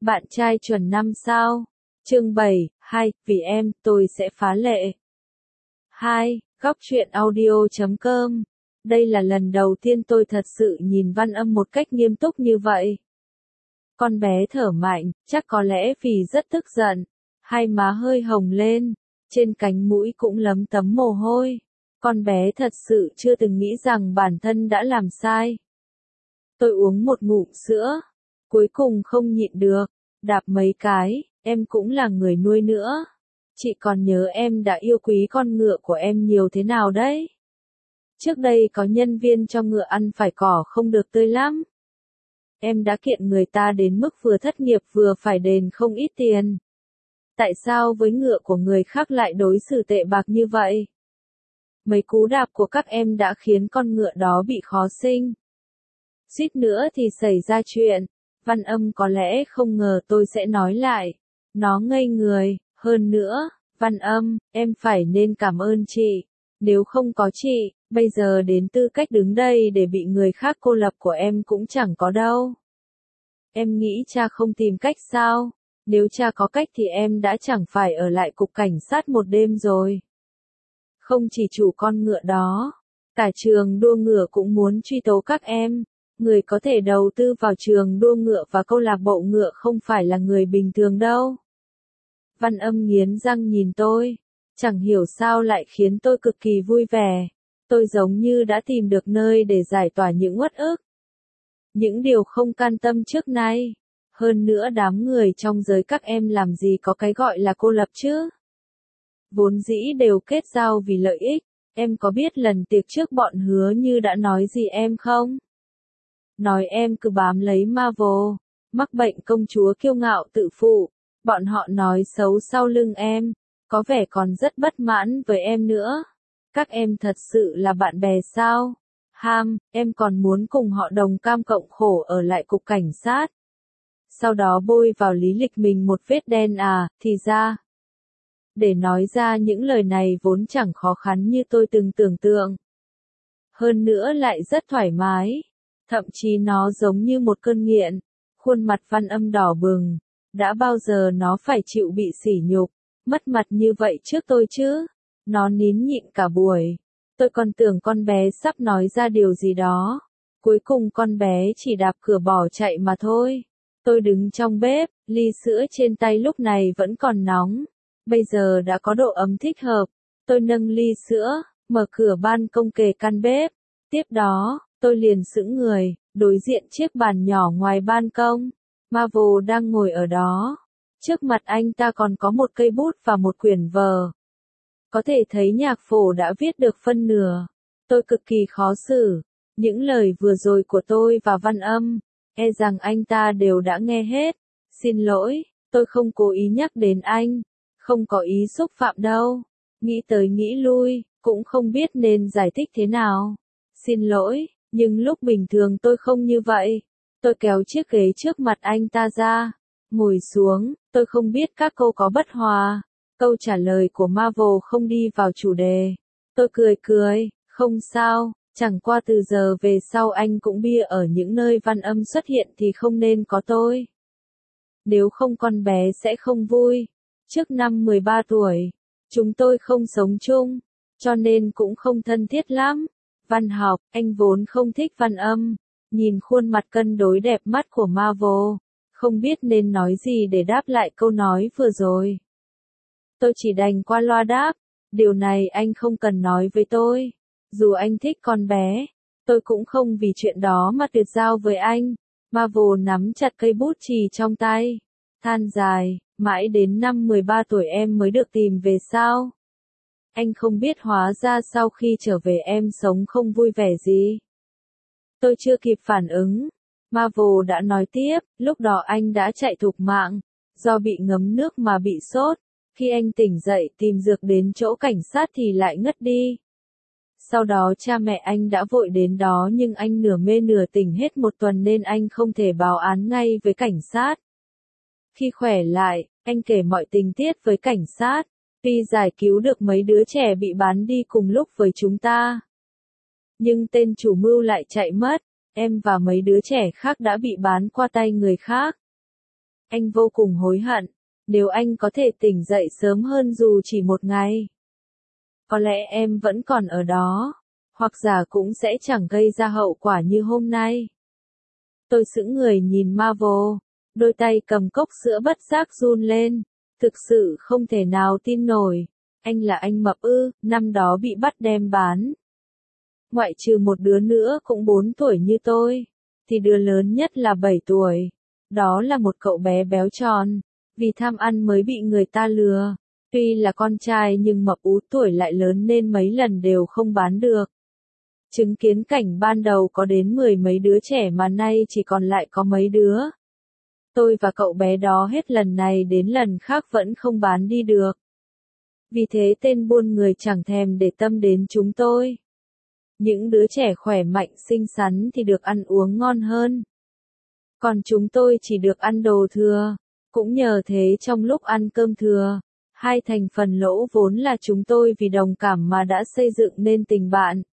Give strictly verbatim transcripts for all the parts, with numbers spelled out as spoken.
Bạn trai chuẩn năm sao? Chương bảy, hai, vì em, tôi sẽ phá lệ. hai. Góc truyện audio chấm com. Đây là lần đầu tiên tôi thật sự nhìn Văn Âm một cách nghiêm túc như vậy. Con bé thở mạnh, chắc có lẽ vì rất tức giận. Hai má hơi hồng lên, trên cánh mũi cũng lấm tấm mồ hôi. Con bé thật sự chưa từng nghĩ rằng bản thân đã làm sai. Tôi uống một ngụm sữa, cuối cùng không nhịn được, đạp mấy cái, em cũng là người nuôi nữa. Chị còn nhớ em đã yêu quý con ngựa của em nhiều thế nào đấy. Trước đây có nhân viên cho ngựa ăn phải cỏ không được tươi lắm. Em đã kiện người ta đến mức vừa thất nghiệp vừa phải đền không ít tiền. Tại sao với ngựa của người khác lại đối xử tệ bạc như vậy? Mấy cú đạp của các em đã khiến con ngựa đó bị khó sinh. Suýt nữa thì xảy ra chuyện. Văn Âm có lẽ không ngờ tôi sẽ nói lại. Nó ngây người, hơn nữa, Văn Âm, em phải nên cảm ơn chị. Nếu không có chị, bây giờ đến tư cách đứng đây để bị người khác cô lập của em cũng chẳng có đâu. Em nghĩ cha không tìm cách sao? Nếu cha có cách thì em đã chẳng phải ở lại cục cảnh sát một đêm rồi. Không chỉ chủ con ngựa đó, cả trường đua ngựa cũng muốn truy tố các em. Người có thể đầu tư vào trường đua ngựa và câu lạc bộ ngựa không phải là người bình thường đâu. Văn Âm nghiến răng nhìn tôi, chẳng hiểu sao lại khiến tôi cực kỳ vui vẻ. Tôi giống như đã tìm được nơi để giải tỏa những uất ức. Những điều không can tâm trước nay. Hơn nữa đám người trong giới các em làm gì có cái gọi là cô lập chứ. Vốn dĩ đều kết giao vì lợi ích. Em có biết lần tiệc trước bọn Hứa Như đã nói gì em không? Nói em cứ bám lấy Marvel, mắc bệnh công chúa kiêu ngạo tự phụ. Bọn họ nói xấu sau lưng em, có vẻ còn rất bất mãn với em nữa. Các em thật sự là bạn bè sao? Ham, em còn muốn cùng họ đồng cam cộng khổ ở lại cục cảnh sát. Sau đó bôi vào lý lịch mình một vết đen à, thì ra. Để nói ra những lời này vốn chẳng khó khăn như tôi từng tưởng tượng. Hơn nữa lại rất thoải mái. Thậm chí nó giống như một cơn nghiện. Khuôn mặt Văn Âm đỏ bừng. Đã bao giờ nó phải chịu bị sỉ nhục, mất mặt như vậy trước tôi chứ? Nó nín nhịn cả buổi. Tôi còn tưởng con bé sắp nói ra điều gì đó. Cuối cùng con bé chỉ đạp cửa bỏ chạy mà thôi. Tôi đứng trong bếp, ly sữa trên tay lúc này vẫn còn nóng. Bây giờ đã có độ ấm thích hợp. Tôi nâng ly sữa, mở cửa ban công kề căn bếp. Tiếp đó, tôi liền sững người, đối diện chiếc bàn nhỏ ngoài ban công. Marvel đang ngồi ở đó. Trước mặt anh ta còn có một cây bút và một quyển vở. Có thể thấy nhạc phổ đã viết được phân nửa. Tôi cực kỳ khó xử. Những lời vừa rồi của tôi và Văn Âm, e rằng anh ta đều đã nghe hết. Xin lỗi, tôi không cố ý nhắc đến anh. Không có ý xúc phạm đâu. Nghĩ tới nghĩ lui, cũng không biết nên giải thích thế nào. Xin lỗi, nhưng lúc bình thường tôi không như vậy. Tôi kéo chiếc ghế trước mặt anh ta ra, ngồi xuống, tôi không biết các câu có bất hòa. Câu trả lời của Marvel không đi vào chủ đề. Tôi cười cười, không sao, chẳng qua từ giờ về sau anh cũng bia ở những nơi Văn Âm xuất hiện thì không nên có tôi. Nếu không con bé sẽ không vui. Trước năm mười ba tuổi, chúng tôi không sống chung, cho nên cũng không thân thiết lắm. Văn học, anh vốn không thích Văn Âm. Nhìn khuôn mặt cân đối đẹp mắt của Marvel, không biết nên nói gì để đáp lại câu nói vừa rồi. Tôi chỉ đành qua loa đáp, điều này anh không cần nói với tôi. Dù anh thích con bé, tôi cũng không vì chuyện đó mà tuyệt giao với anh. Marvel nắm chặt cây bút chì trong tay, than dài, mãi đến năm mười ba tuổi em mới được tìm về sao? Anh không biết hóa ra sau khi trở về em sống không vui vẻ gì. Tôi chưa kịp phản ứng. Marvel đã nói tiếp, lúc đó anh đã chạy thục mạng. Do bị ngấm nước mà bị sốt. Khi anh tỉnh dậy tìm dược đến chỗ cảnh sát thì lại ngất đi. Sau đó cha mẹ anh đã vội đến đó nhưng anh nửa mê nửa tỉnh hết một tuần nên anh không thể báo án ngay với cảnh sát. Khi khỏe lại, anh kể mọi tình tiết với cảnh sát. Tuy giải cứu được mấy đứa trẻ bị bán đi cùng lúc với chúng ta. Nhưng tên chủ mưu lại chạy mất, em và mấy đứa trẻ khác đã bị bán qua tay người khác. Anh vô cùng hối hận. Nếu anh có thể tỉnh dậy sớm hơn dù chỉ một ngày, có lẽ em vẫn còn ở đó, hoặc giả cũng sẽ chẳng gây ra hậu quả như hôm nay. Tôi sững người nhìn Marvel, đôi tay cầm cốc sữa bất giác run lên, thực sự không thể nào tin nổi. Anh là anh mập ư, năm đó bị bắt đem bán. Ngoại trừ một đứa nữa cũng bốn tuổi như tôi, thì đứa lớn nhất là bảy tuổi. Đó là một cậu bé béo tròn, vì tham ăn mới bị người ta lừa. Tuy là con trai nhưng mập ú tuổi lại lớn nên mấy lần đều không bán được. Chứng kiến cảnh ban đầu có đến mười mấy đứa trẻ mà nay chỉ còn lại có mấy đứa. Tôi và cậu bé đó hết lần này đến lần khác vẫn không bán đi được. Vì thế tên buôn người chẳng thèm để tâm đến chúng tôi. Những đứa trẻ khỏe mạnh xinh xắn thì được ăn uống ngon hơn. Còn chúng tôi chỉ được ăn đồ thừa. Cũng nhờ thế trong lúc ăn cơm thừa, hai thành phần lỗ vốn là chúng tôi vì đồng cảm mà đã xây dựng nên tình bạn.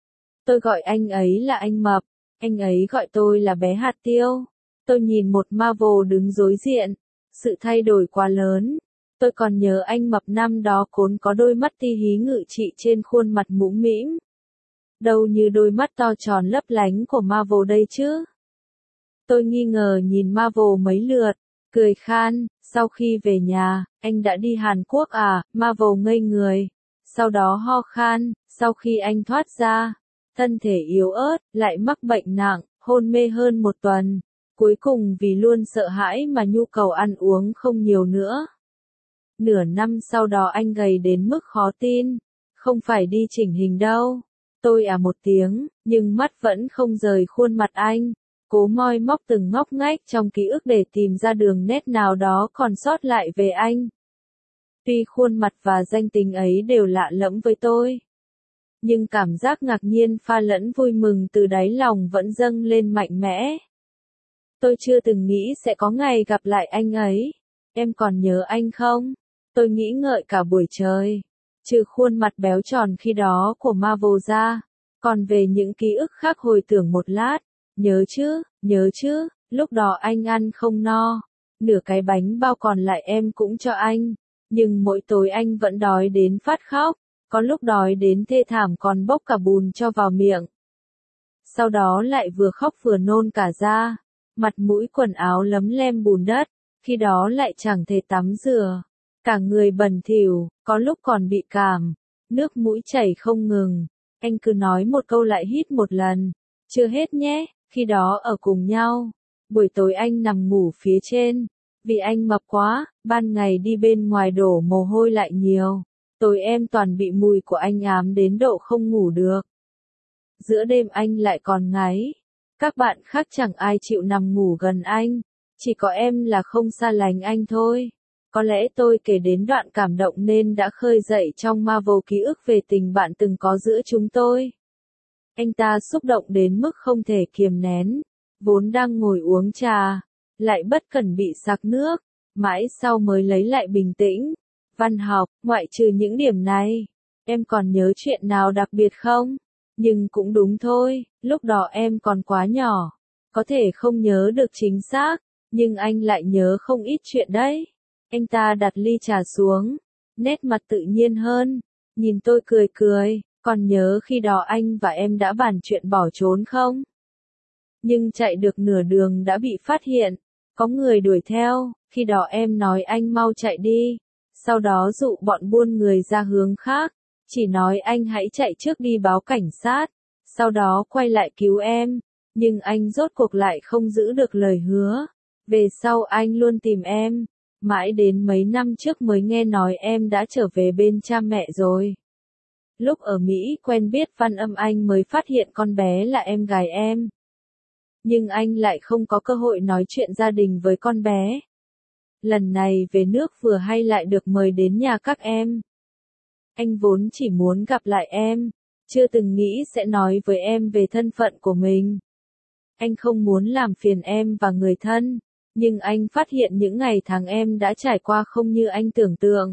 Tôi gọi anh ấy là anh mập, anh ấy gọi tôi là bé hạt tiêu. Tôi nhìn một Marvel đứng đối diện, sự thay đổi quá lớn. Tôi còn nhớ anh mập năm đó cốn có đôi mắt ti hí ngự trị trên khuôn mặt mũm mĩm. Đâu như đôi mắt to tròn lấp lánh của Marvel đây chứ. Tôi nghi ngờ nhìn Marvel mấy lượt, cười khan, sau khi về nhà, anh đã đi Hàn Quốc à, Marvel ngây người. Sau đó ho khan, sau khi anh thoát ra, thân thể yếu ớt, lại mắc bệnh nặng, hôn mê hơn một tuần. Cuối cùng vì luôn sợ hãi mà nhu cầu ăn uống không nhiều nữa. Nửa năm sau đó anh gầy đến mức khó tin, không phải đi chỉnh hình đâu. Tôi à một tiếng, nhưng mắt vẫn không rời khuôn mặt anh, cố moi móc từng ngóc ngách trong ký ức để tìm ra đường nét nào đó còn sót lại về anh. Tuy khuôn mặt và danh tính ấy đều lạ lẫm với tôi, nhưng cảm giác ngạc nhiên pha lẫn vui mừng từ đáy lòng vẫn dâng lên mạnh mẽ. Tôi chưa từng nghĩ sẽ có ngày gặp lại anh ấy. Em còn nhớ anh không? Tôi nghĩ ngợi cả buổi trời. Trừ khuôn mặt béo tròn khi đó của Marvel ra. Còn về những ký ức khác hồi tưởng một lát. Nhớ chứ, nhớ chứ, lúc đó anh ăn không no. Nửa cái bánh bao còn lại em cũng cho anh. Nhưng mỗi tối anh vẫn đói đến phát khóc. Có lúc đói đến thê thảm còn bốc cả bùn cho vào miệng. Sau đó lại vừa khóc vừa nôn cả ra. Mặt mũi quần áo lấm lem bùn đất, khi đó lại chẳng thể tắm rửa. Cả người bẩn thỉu, có lúc còn bị cảm, nước mũi chảy không ngừng. Anh cứ nói một câu lại hít một lần. Chưa hết nhé, khi đó ở cùng nhau. Buổi tối anh nằm ngủ phía trên. Vì anh mập quá, ban ngày đi bên ngoài đổ mồ hôi lại nhiều. Tối em toàn bị mùi của anh ám đến độ không ngủ được. Giữa đêm anh lại còn ngáy. Các bạn khác chẳng ai chịu nằm ngủ gần anh, chỉ có em là không xa lánh anh thôi. Có lẽ tôi kể đến đoạn cảm động nên đã khơi dậy trong Marvel ký ức về tình bạn từng có giữa chúng tôi. Anh ta xúc động đến mức không thể kiềm nén, vốn đang ngồi uống trà, lại bất cẩn bị sặc nước, mãi sau mới lấy lại bình tĩnh. Văn học, ngoại trừ những điểm này, em còn nhớ chuyện nào đặc biệt không? Nhưng cũng đúng thôi, lúc đó em còn quá nhỏ, có thể không nhớ được chính xác, nhưng anh lại nhớ không ít chuyện đấy. Anh ta đặt ly trà xuống, nét mặt tự nhiên hơn, nhìn tôi cười cười, còn nhớ khi đó anh và em đã bàn chuyện bỏ trốn không? Nhưng chạy được nửa đường đã bị phát hiện, có người đuổi theo, khi đó em nói anh mau chạy đi, sau đó dụ bọn buôn người ra hướng khác. Chỉ nói anh hãy chạy trước đi báo cảnh sát, sau đó quay lại cứu em, nhưng anh rốt cuộc lại không giữ được lời hứa. Về sau anh luôn tìm em, mãi đến mấy năm trước mới nghe nói em đã trở về bên cha mẹ rồi. Lúc ở Mỹ quen biết Văn Âm anh mới phát hiện con bé là em gái em. Nhưng anh lại không có cơ hội nói chuyện gia đình với con bé. Lần này về nước vừa hay lại được mời đến nhà các em. Anh vốn chỉ muốn gặp lại em, chưa từng nghĩ sẽ nói với em về thân phận của mình. Anh không muốn làm phiền em và người thân, nhưng anh phát hiện những ngày tháng em đã trải qua không như anh tưởng tượng.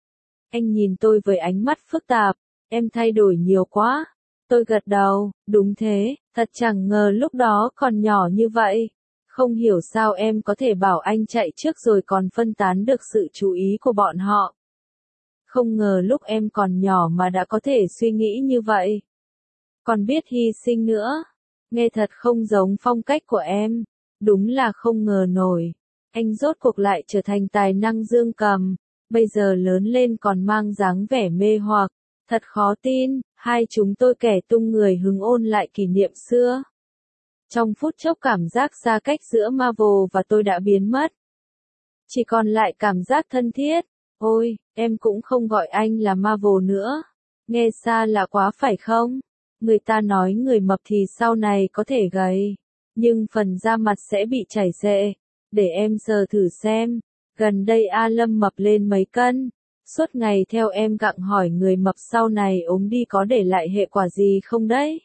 Anh nhìn tôi với ánh mắt phức tạp, em thay đổi nhiều quá. Tôi gật đầu, đúng thế, thật chẳng ngờ lúc đó còn nhỏ như vậy. Không hiểu sao em có thể bảo anh chạy trước rồi còn phân tán được sự chú ý của bọn họ. Không ngờ lúc em còn nhỏ mà đã có thể suy nghĩ như vậy. Còn biết hy sinh nữa. Nghe thật không giống phong cách của em. Đúng là không ngờ nổi. Anh rốt cuộc lại trở thành tài năng dương cầm. Bây giờ lớn lên còn mang dáng vẻ mê hoặc. Thật khó tin, hai chúng tôi kẻ tung người hứng ôn lại kỷ niệm xưa. Trong phút chốc cảm giác xa cách giữa Marvel và tôi đã biến mất. Chỉ còn lại cảm giác thân thiết. Ôi, em cũng không gọi anh là Marvel nữa. Nghe xa lạ quá phải không? Người ta nói người mập thì sau này có thể gầy. Nhưng phần da mặt sẽ bị chảy xệ. Để em sờ thử xem. Gần đây A Lâm mập lên mấy cân. Suốt ngày theo em gặng hỏi người mập sau này ốm đi có để lại hệ quả gì không đấy?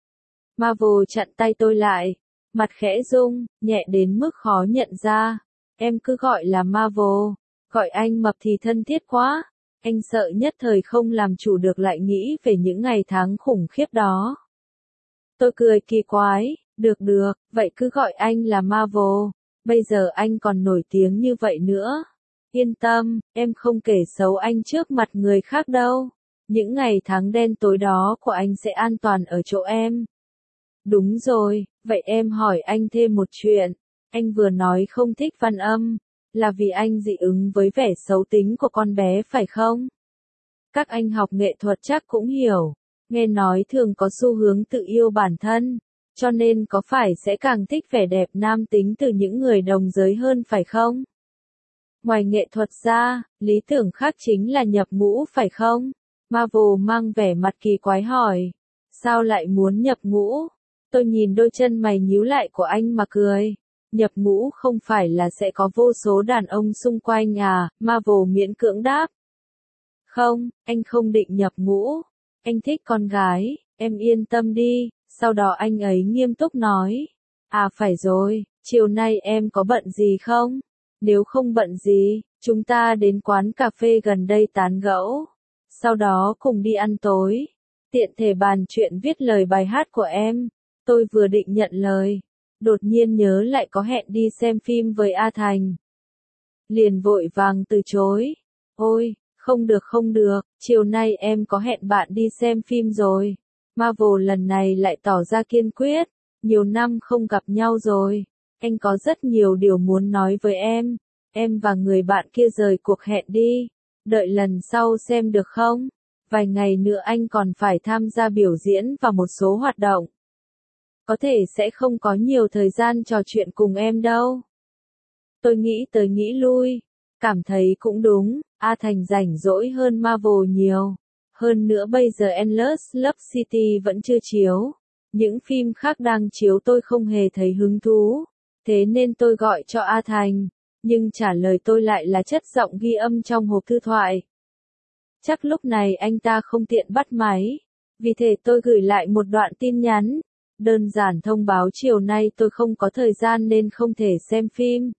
Marvel chặn tay tôi lại. Mặt khẽ rung, nhẹ đến mức khó nhận ra. Em cứ gọi là Marvel. Gọi anh mập thì thân thiết quá. Anh sợ nhất thời không làm chủ được lại nghĩ về những ngày tháng khủng khiếp đó. Tôi cười kỳ quái. Được được, vậy cứ gọi anh là Marvel. Bây giờ anh còn nổi tiếng như vậy nữa. Yên tâm, em không kể xấu anh trước mặt người khác đâu. Những ngày tháng đen tối đó của anh sẽ an toàn ở chỗ em. Đúng rồi, vậy em hỏi anh thêm một chuyện. Anh vừa nói không thích Văn Âm. Là vì anh dị ứng với vẻ xấu tính của con bé phải không? Các anh học nghệ thuật chắc cũng hiểu. Nghe nói thường có xu hướng tự yêu bản thân. Cho nên có phải sẽ càng thích vẻ đẹp nam tính từ những người đồng giới hơn phải không? Ngoài nghệ thuật ra, lý tưởng khác chính là nhập ngũ phải không? Marvel mang vẻ mặt kỳ quái hỏi. Sao lại muốn nhập ngũ? Tôi nhìn đôi chân mày nhíu lại của anh mà cười. Nhập ngũ không phải là sẽ có vô số đàn ông xung quanh à? Marvel miễn cưỡng đáp. Không, anh không định nhập ngũ. Anh thích con gái, em yên tâm đi. Sau đó anh ấy nghiêm túc nói. À phải rồi, chiều nay em có bận gì không? Nếu không bận gì, chúng ta đến quán cà phê gần đây tán gẫu. Sau đó cùng đi ăn tối. Tiện thể bàn chuyện viết lời bài hát của em. Tôi vừa định nhận lời. Đột nhiên nhớ lại có hẹn đi xem phim với A Thành. Liền vội vàng từ chối. Ôi, không được không được, chiều nay em có hẹn bạn đi xem phim rồi. Marvel lần này lại tỏ ra kiên quyết. Nhiều năm không gặp nhau rồi. Anh có rất nhiều điều muốn nói với em. Em và người bạn kia rời cuộc hẹn đi. Đợi lần sau xem được không? Vài ngày nữa anh còn phải tham gia biểu diễn và một số hoạt động. Có thể sẽ không có nhiều thời gian trò chuyện cùng em đâu. Tôi nghĩ tới nghĩ lui. Cảm thấy cũng đúng, A Thành rảnh rỗi hơn Marvel nhiều. Hơn nữa bây giờ Endless Love City vẫn chưa chiếu. Những phim khác đang chiếu tôi không hề thấy hứng thú. Thế nên tôi gọi cho A Thành. Nhưng trả lời tôi lại là chất giọng ghi âm trong hộp thư thoại. Chắc lúc này anh ta không tiện bắt máy. Vì thế tôi gửi lại một đoạn tin nhắn. Đơn giản thông báo chiều nay tôi không có thời gian nên không thể xem phim.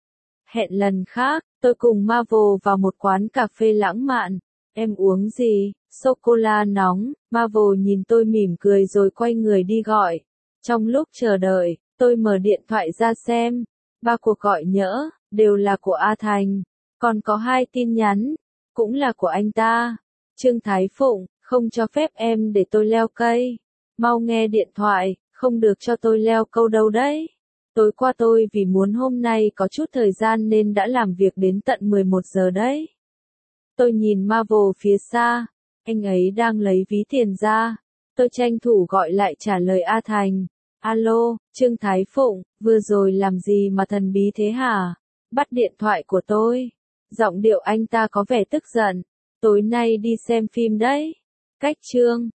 Hẹn lần khác, tôi cùng Marvel vào một quán cà phê lãng mạn. Em uống gì? Sô-cô-la nóng. Marvel nhìn tôi mỉm cười rồi quay người đi gọi. Trong lúc chờ đợi, tôi mở điện thoại ra xem. Ba cuộc gọi nhỡ, đều là của A Thành. Còn có hai tin nhắn, cũng là của anh ta. Trương Thái Phụng, không cho phép em để tôi leo cây. Mau nghe điện thoại, không được cho tôi leo câu đâu đấy. Tối qua tôi vì muốn hôm nay có chút thời gian nên đã làm việc đến tận mười một giờ đấy. Tôi nhìn Marvel phía xa, anh ấy đang lấy ví tiền ra. Tôi tranh thủ gọi lại trả lời A Thành. Alo, Trương Thái Phụng, vừa rồi làm gì mà thần bí thế hả? Bắt điện thoại của tôi. Giọng điệu anh ta có vẻ tức giận. Tối nay đi xem phim đấy. Cách Trương.